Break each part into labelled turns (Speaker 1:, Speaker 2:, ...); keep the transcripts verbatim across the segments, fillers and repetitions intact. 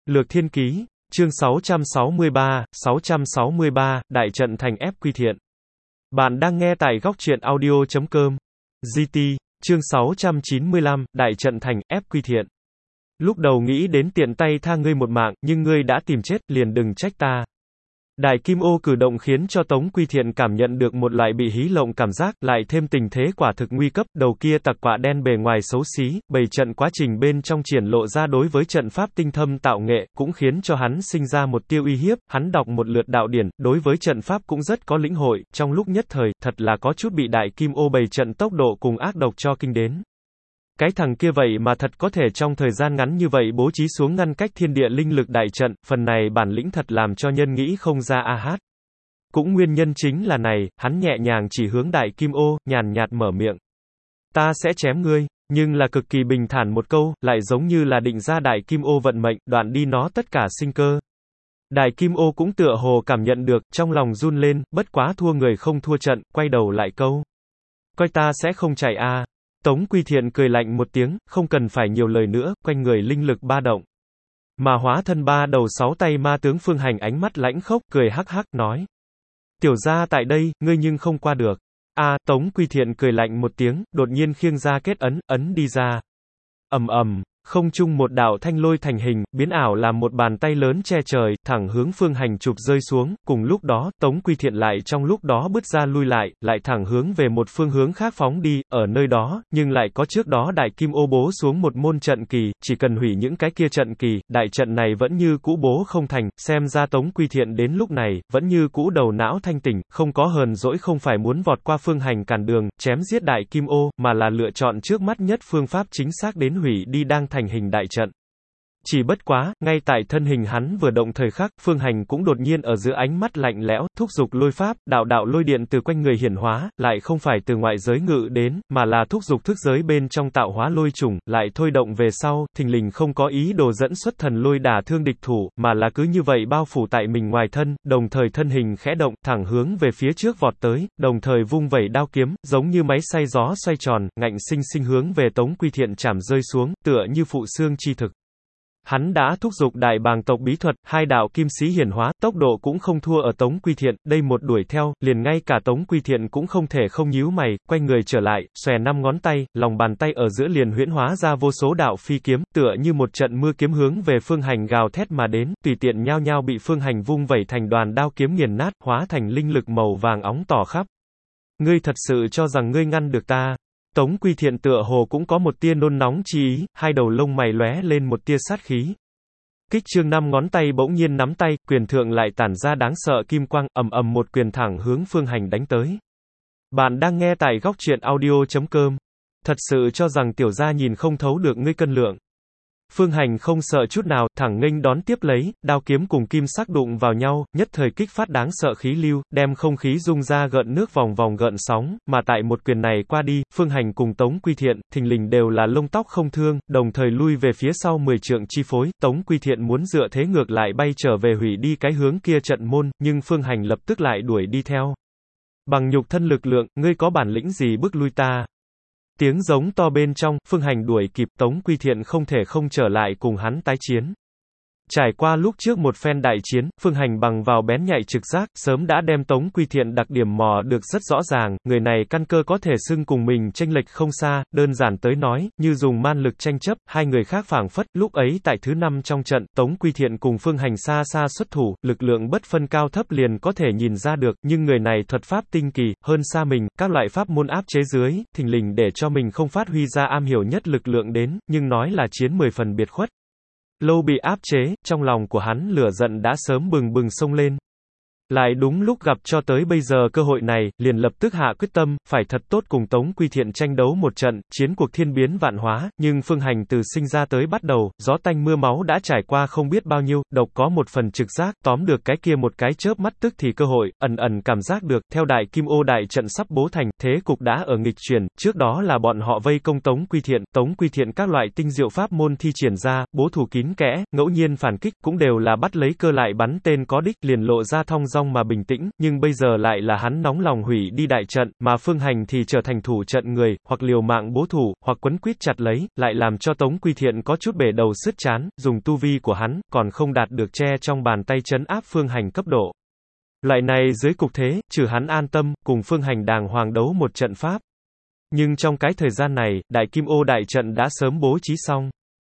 Speaker 1: Lược Thiên Ký, chương sáu trăm sáu mươi ba, sáu trăm sáu mươi ba, Đại trận thành ép quy thiện. Bạn đang nghe tại góc truyện audio chấm com. giê tê, chương sáu trăm chín mươi lăm, Đại trận thành ép quy thiện. Lúc đầu nghĩ đến tiện tay tha ngươi một mạng, nhưng ngươi đã tìm chết, liền đừng trách ta. Đại Kim Ô cử động khiến cho Tống Quy Thiện cảm nhận được một loại bị hí lộng cảm giác, lại thêm tình thế quả thực nguy cấp, đầu kia tặc quạ đen bề ngoài xấu xí, bày trận quá trình bên trong triển lộ ra đối với trận pháp tinh thâm tạo nghệ, cũng khiến cho hắn sinh ra một tia uy hiếp, hắn đọc một lượt đạo điển, đối với trận pháp cũng rất có lĩnh hội, trong lúc nhất thời, thật là có chút bị Đại Kim Ô bày trận tốc độ cùng ác độc cho kinh đến. Cái thằng kia vậy mà thật có thể trong thời gian ngắn như vậy bố trí xuống ngăn cách thiên địa linh lực đại trận, phần này bản lĩnh thật làm cho nhân nghĩ không ra a hát. Cũng nguyên nhân chính là này, hắn nhẹ nhàng chỉ hướng Đại Kim Ô, nhàn nhạt mở miệng. Ta sẽ chém ngươi, nhưng là cực kỳ bình thản một câu, lại giống như là định ra Đại Kim Ô vận mệnh, đoạn đi nó tất cả sinh cơ. Đại Kim Ô cũng tựa hồ cảm nhận được, trong lòng run lên, bất quá thua người không thua trận, quay đầu lại câu. Coi ta sẽ không chạy a à. Tống Quy Thiện cười lạnh một tiếng, không cần phải nhiều lời nữa, quanh người linh lực ba động. Mà hóa thân ba đầu sáu tay ma tướng Phương Hành ánh mắt lãnh khốc, cười hắc hắc, nói. Tiểu gia tại đây, ngươi nhưng không qua được. A, à, Tống Quy Thiện cười lạnh một tiếng, đột nhiên khiêng ra kết ấn, ấn đi ra. Ầm ầm, không trung một đạo thanh lôi thành hình, biến ảo làm một bàn tay lớn che trời, thẳng hướng Phương Hành chụp rơi xuống, cùng lúc đó, Tống Quy Thiện lại trong lúc đó bứt ra lui lại, lại thẳng hướng về một phương hướng khác phóng đi, ở nơi đó, nhưng lại có trước đó Đại Kim Ô bố xuống một môn trận kỳ, chỉ cần hủy những cái kia trận kỳ, đại trận này vẫn như cũ bố không thành, xem ra Tống Quy Thiện đến lúc này, vẫn như cũ đầu não thanh tỉnh, không có hờn dỗi không phải muốn vọt qua Phương Hành cản đường, chém giết Đại Kim Ô, mà là lựa chọn trước mắt nhất phương pháp chính xác đến hủy đi đang thành hình đại trận. Chỉ bất quá, ngay tại thân hình hắn vừa động thời khắc, Phương Hành cũng đột nhiên ở giữa ánh mắt lạnh lẽo, thúc giục lôi pháp, đạo đạo lôi điện từ quanh người hiển hóa, lại không phải từ ngoại giới ngự đến, mà là thúc giục thức giới bên trong tạo hóa lôi trùng, lại thôi động về sau, thình lình không có ý đồ dẫn xuất thần lôi đả thương địch thủ, mà là cứ như vậy bao phủ tại mình ngoài thân, đồng thời thân hình khẽ động, thẳng hướng về phía trước vọt tới, đồng thời vung vẩy đao kiếm, giống như máy xay gió xoay tròn, ngạnh sinh sinh hướng về Tống Quy Thiện chảm rơi xuống, tựa như phụ xương chi thực. Hắn đã thúc giục đại bàng tộc bí thuật, hai đạo kim sĩ hiển hóa, tốc độ cũng không thua ở Tống Quy Thiện, đây một đuổi theo, liền ngay cả Tống Quy Thiện cũng không thể không nhíu mày, quay người trở lại, xòe năm ngón tay, lòng bàn tay ở giữa liền huyễn hóa ra vô số đạo phi kiếm, tựa như một trận mưa kiếm hướng về Phương Hành gào thét mà đến, tùy tiện nhao nhao bị Phương Hành vung vẩy thành đoàn đao kiếm nghiền nát, hóa thành linh lực màu vàng óng tỏ khắp. Ngươi thật sự cho rằng ngươi ngăn được ta? Tống Quy Thiện tựa hồ cũng có một tia nôn nóng chi ý, hai đầu lông mày lóe lên một tia sát khí. Kích chương năm ngón tay bỗng nhiên nắm tay, quyền thượng lại tản ra đáng sợ kim quang, ầm ầm một quyền thẳng hướng Phương Hành đánh tới. Bạn đang nghe tại góc truyện audio chấm com. Thật sự cho rằng tiểu gia nhìn không thấu được ngươi cân lượng. Phương Hành không sợ chút nào, thẳng nghênh đón tiếp lấy, đao kiếm cùng kim sắc đụng vào nhau, nhất thời kích phát đáng sợ khí lưu, đem không khí rung ra gợn nước vòng vòng gợn sóng, mà tại một quyền này qua đi, Phương Hành cùng Tống Quy Thiện, thình lình đều là lông tóc không thương, đồng thời lui về phía sau mười trượng chi phối, Tống Quy Thiện muốn dựa thế ngược lại bay trở về hủy đi cái hướng kia trận môn, nhưng Phương Hành lập tức lại đuổi đi theo. Bằng nhục thân lực lượng, ngươi có bản lĩnh gì bức lui ta? Tiếng giống to bên trong, Phương Hành đuổi kịp, Tống Quy Thiện không thể không trở lại cùng hắn tái chiến. Trải qua lúc trước một phen đại chiến, Phương Hành bằng vào bén nhạy trực giác, sớm đã đem Tống Quy Thiện đặc điểm mò được rất rõ ràng, người này căn cơ có thể xưng cùng mình chênh lệch không xa, đơn giản tới nói, như dùng man lực tranh chấp, hai người khác phảng phất, lúc ấy tại thứ năm trong trận, Tống Quy Thiện cùng Phương Hành xa xa xuất thủ, lực lượng bất phân cao thấp liền có thể nhìn ra được, nhưng người này thuật pháp tinh kỳ, hơn xa mình, các loại pháp môn áp chế dưới, thình lình để cho mình không phát huy ra am hiểu nhất lực lượng đến, nhưng nói là chiến mười phần biệt khuất. Lâu bị áp chế, trong lòng của hắn lửa giận đã sớm bừng bừng xông lên. Lại đúng lúc gặp cho tới bây giờ cơ hội này, liền lập tức hạ quyết tâm, phải thật tốt cùng Tống Quy Thiện tranh đấu một trận, chiến cuộc thiên biến vạn hóa, nhưng Phương Hành từ sinh ra tới bắt đầu, gió tanh mưa máu đã trải qua không biết bao nhiêu, độc có một phần trực giác, tóm được cái kia một cái chớp mắt tức thì cơ hội, ẩn ẩn cảm giác được, theo Đại Kim Ô đại trận sắp bố thành, thế cục đã ở nghịch chuyển, trước đó là bọn họ vây công Tống Quy Thiện, Tống Quy Thiện các loại tinh diệu pháp môn thi triển ra, bố thủ kín kẽ, ngẫu nhiên phản kích, cũng đều là bắt lấy cơ lại bắn tên có đích, liền lộ ra thong dong xong mà bình tĩnh, nhưng bây giờ lại là hắn nóng lòng hủy đi đại trận, mà Phương Hành thì trở thành thủ trận người, hoặc liều mạng bố thủ, hoặc quấn quýt chặt lấy, lại làm cho Tống Quy Thiện có chút bể đầu sứt trán, dùng tu vi của hắn, còn không đạt được che trong bàn tay trấn áp Phương Hành cấp độ. Loại này dưới cục thế, trừ hắn an tâm, cùng Phương Hành đàng hoàng đấu một trận pháp. Nhưng trong cái thời gian này, Đại Kim Ô đại trận đã sớm bố trí xong.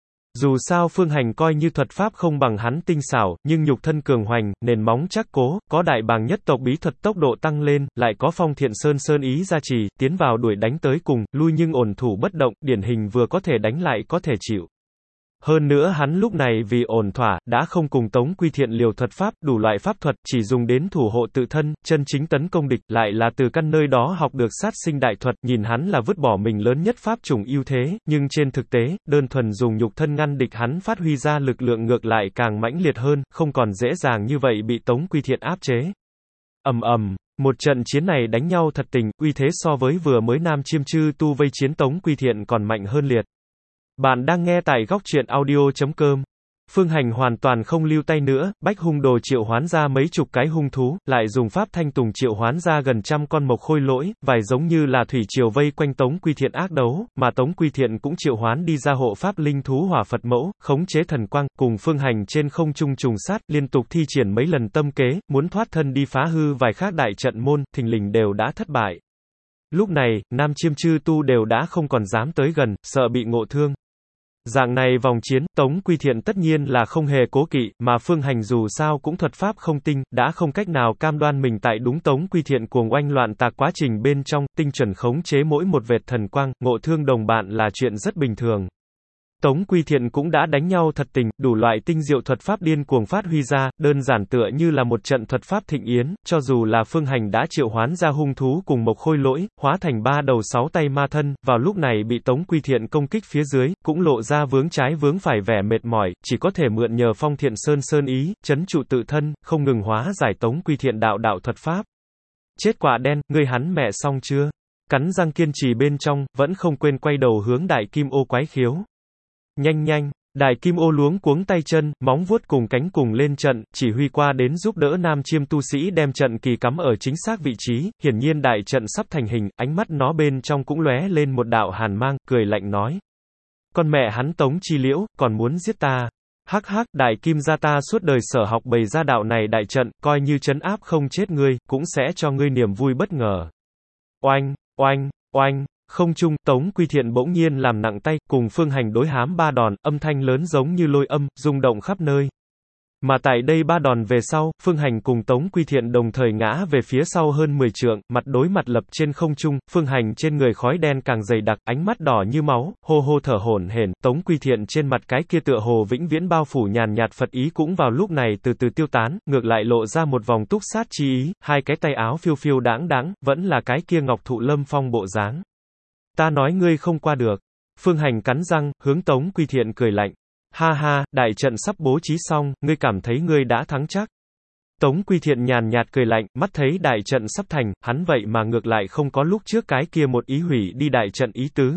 Speaker 1: Dù sao Phương Hành coi như thuật pháp không bằng hắn tinh xảo, nhưng nhục thân cường hoành, nền móng chắc cố, có đại bàng nhất tộc bí thuật tốc độ tăng lên, lại có Phong Thiện Sơn sơn ý gia trì, tiến vào đuổi đánh tới cùng, lui nhưng ổn thủ bất động, điển hình vừa có thể đánh lại có thể chịu. Hơn nữa hắn lúc này vì ổn thỏa, đã không cùng Tống Quy Thiện liều thuật pháp, đủ loại pháp thuật, chỉ dùng đến thủ hộ tự thân, chân chính tấn công địch, lại là từ căn nơi đó học được sát sinh đại thuật, nhìn hắn là vứt bỏ mình lớn nhất pháp chủng ưu thế, nhưng trên thực tế, đơn thuần dùng nhục thân ngăn địch hắn phát huy ra lực lượng ngược lại càng mãnh liệt hơn, không còn dễ dàng như vậy bị Tống Quy Thiện áp chế. Ầm ầm, một trận chiến này đánh nhau thật tình, uy thế so với vừa mới Nam Chiêm Chư tu vây chiến Tống Quy Thiện còn mạnh hơn liệt. Bạn đang nghe tại góc truyện audio chấm com. Phương Hành hoàn toàn không lưu tay nữa, Bách Hung Đồ triệu hoán ra mấy chục cái hung thú, lại dùng pháp thanh tùng triệu hoán ra gần trăm con mộc khôi lỗi, vài giống như là thủy triều vây quanh Tống Quy Thiện ác đấu, mà Tống Quy Thiện cũng triệu hoán đi ra hộ pháp linh thú hỏa Phật mẫu, khống chế thần quang, cùng Phương Hành trên không trung trùng sát, liên tục thi triển mấy lần tâm kế, muốn thoát thân đi phá hư vài khác đại trận môn, thình lình đều đã thất bại. Lúc này, Nam Chiêm Chư tu đều đã không còn dám tới gần, sợ bị ngộ thương. Dạng này vòng chiến, Tống Quy Thiện tất nhiên là không hề cố kỵ, mà Phương Hành dù sao cũng thuật pháp không tinh, đã không cách nào cam đoan mình tại đúng Tống Quy Thiện cuồng oanh loạn tạc quá trình bên trong, tinh chuẩn khống chế mỗi một vệt thần quang, ngộ thương đồng bạn là chuyện rất bình thường. Tống Quy Thiện cũng đã đánh nhau thật tình, đủ loại tinh diệu thuật pháp điên cuồng phát huy ra, đơn giản tựa như là một trận thuật pháp thịnh yến, cho dù là Phương Hành đã triệu hoán ra hung thú cùng mộc khôi lỗi, hóa thành ba đầu sáu tay ma thân, vào lúc này bị Tống Quy Thiện công kích phía dưới, cũng lộ ra vướng trái vướng phải vẻ mệt mỏi, chỉ có thể mượn nhờ Phong Thiện Sơn sơn ý, trấn trụ tự thân, không ngừng hóa giải Tống Quy Thiện đạo đạo thuật pháp. Chết quả đen, ngươi hắn mẹ xong chưa? Cắn răng kiên trì bên trong, vẫn không quên quay đầu hướng Đại Kim Ô quái khiếu. Nhanh nhanh, Đại Kim Ô luống cuống tay chân, móng vuốt cùng cánh cùng lên trận, chỉ huy qua đến giúp đỡ Nam Chiêm tu sĩ đem trận kỳ cắm ở chính xác vị trí, hiển nhiên đại trận sắp thành hình, ánh mắt nó bên trong cũng lóe lên một đạo hàn mang, cười lạnh nói. Con mẹ hắn Tống Chi Liễu, còn muốn giết ta. Hắc hắc, Đại Kim gia ta suốt đời sở học bày ra đạo này đại trận, coi như trấn áp không chết ngươi, cũng sẽ cho ngươi niềm vui bất ngờ. Oanh, oanh, oanh. Không trung, Tống Quy Thiện bỗng nhiên làm nặng tay, cùng Phương Hành đối hám ba đòn, âm thanh lớn giống như lôi âm, rung động khắp nơi. Mà tại đây ba đòn về sau, Phương Hành cùng Tống Quy Thiện đồng thời ngã về phía sau hơn mười trượng, mặt đối mặt lập trên không trung, Phương Hành trên người khói đen càng dày đặc, ánh mắt đỏ như máu, hô hô thở hổn hển, Tống Quy Thiện trên mặt cái kia tựa hồ vĩnh viễn bao phủ nhàn nhạt Phật ý cũng vào lúc này từ từ tiêu tán, ngược lại lộ ra một vòng túc sát chi ý, hai cái tay áo phiêu phiêu đãng đãng, vẫn là cái kia Ngọc Thụ Lâm Phong bộ dáng. Ta nói ngươi không qua được. Phương Hành cắn răng, hướng Tống Quy Thiện cười lạnh. Ha ha, đại trận sắp bố trí xong, ngươi cảm thấy ngươi đã thắng chắc. Tống Quy Thiện nhàn nhạt cười lạnh, mắt thấy đại trận sắp thành, hắn vậy mà ngược lại không có lúc trước cái kia một ý hủy đi đại trận ý tứ.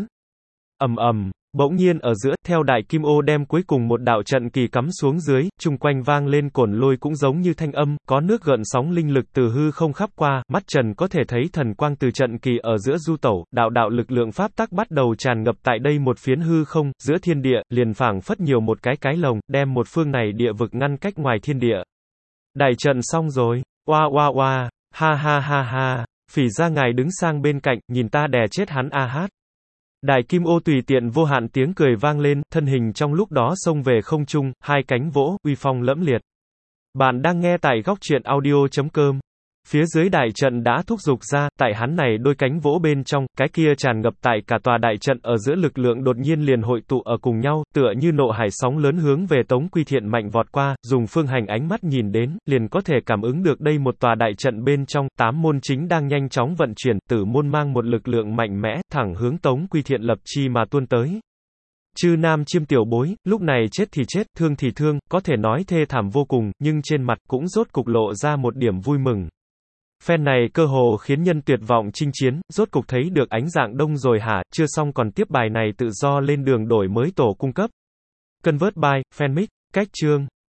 Speaker 1: Ầm ầm, bỗng nhiên ở giữa, theo Đại Kim Ô đem cuối cùng một đạo trận kỳ cắm xuống dưới, chung quanh vang lên cồn lôi cũng giống như thanh âm, có nước gợn sóng linh lực từ hư không khắp qua, mắt trần có thể thấy thần quang từ trận kỳ ở giữa du tẩu, đạo đạo lực lượng pháp tắc bắt đầu tràn ngập tại đây một phiến hư không, giữa thiên địa, liền phảng phất nhiều một cái cái lồng, đem một phương này địa vực ngăn cách ngoài thiên địa. Đại trận xong rồi, oa oa oa, ha ha ha ha, Phỉ Gia ngài đứng sang bên cạnh, nhìn ta đè chết hắn a hát. Đại Kim Ô tùy tiện vô hạn tiếng cười vang lên, thân hình trong lúc đó xông về không trung, hai cánh vỗ, uy phong lẫm liệt. Bạn đang nghe tại góc truyện audio chấm com. Phía dưới đại trận đã thúc giục ra, tại hắn này đôi cánh vỗ bên trong, cái kia tràn ngập tại cả tòa đại trận ở giữa lực lượng đột nhiên liền hội tụ ở cùng nhau, tựa như nộ hải sóng lớn hướng về Tống Quy Thiện mạnh vọt qua, dùng Phương Hành ánh mắt nhìn đến, liền có thể cảm ứng được đây một tòa đại trận bên trong, tám môn chính đang nhanh chóng vận chuyển, tử môn mang một lực lượng mạnh mẽ, thẳng hướng Tống Quy Thiện lập chi mà tuôn tới. Chư Nam Chiêm tiểu bối, lúc này chết thì chết, thương thì thương, có thể nói thê thảm vô cùng, nhưng trên mặt cũng rốt cục lộ ra một điểm vui mừng. Phen này cơ hồ khiến nhân tuyệt vọng chinh chiến, rốt cục thấy được ánh dạng đông rồi hả, chưa xong còn tiếp bài này tự do lên đường đổi mới tổ cung cấp. Convert by, Fanmic, cách chương.